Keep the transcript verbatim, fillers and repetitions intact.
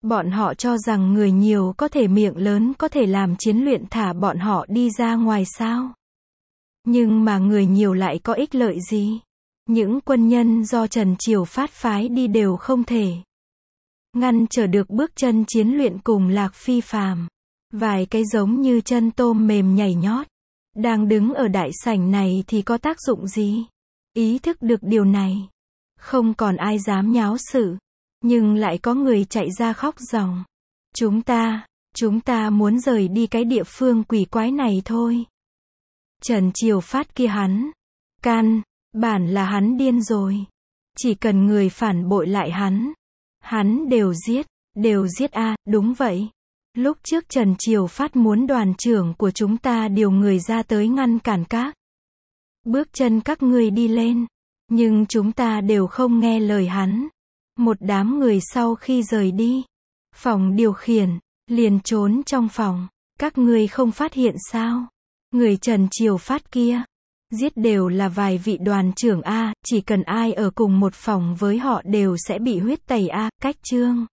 Bọn họ cho rằng người nhiều có thể miệng lớn có thể làm chiến luyện thả bọn họ đi ra ngoài sao? Nhưng mà người nhiều lại có ích lợi gì? Những quân nhân do Trần Triều Phát phái đi đều không thể ngăn trở được bước chân chiến luyện cùng Lạc Phi Phàm. Vài cái giống như chân tôm mềm nhảy nhót, đang đứng ở đại sảnh này thì có tác dụng gì? Ý thức được điều này, không còn ai dám nháo sự, nhưng lại có người chạy ra khóc ròng. Chúng ta, chúng ta muốn rời đi cái địa phương quỷ quái này thôi. Trần Triều Phát kia hắn, can, bản là hắn điên rồi. Chỉ cần người phản bội lại hắn, hắn đều giết, đều giết a, à, đúng vậy. Lúc trước Trần Triều Phát muốn đoàn trưởng của chúng ta điều người ra tới ngăn cản các bước chân các ngươi đi lên, nhưng chúng ta đều không nghe lời hắn. Một đám người sau khi rời đi phòng điều khiển, liền trốn trong phòng. Các ngươi không phát hiện sao? Người Trần Triều Phát kia giết đều là vài vị đoàn trưởng a, chỉ cần ai ở cùng một phòng với họ đều sẽ bị huyết tẩy a. Cách chương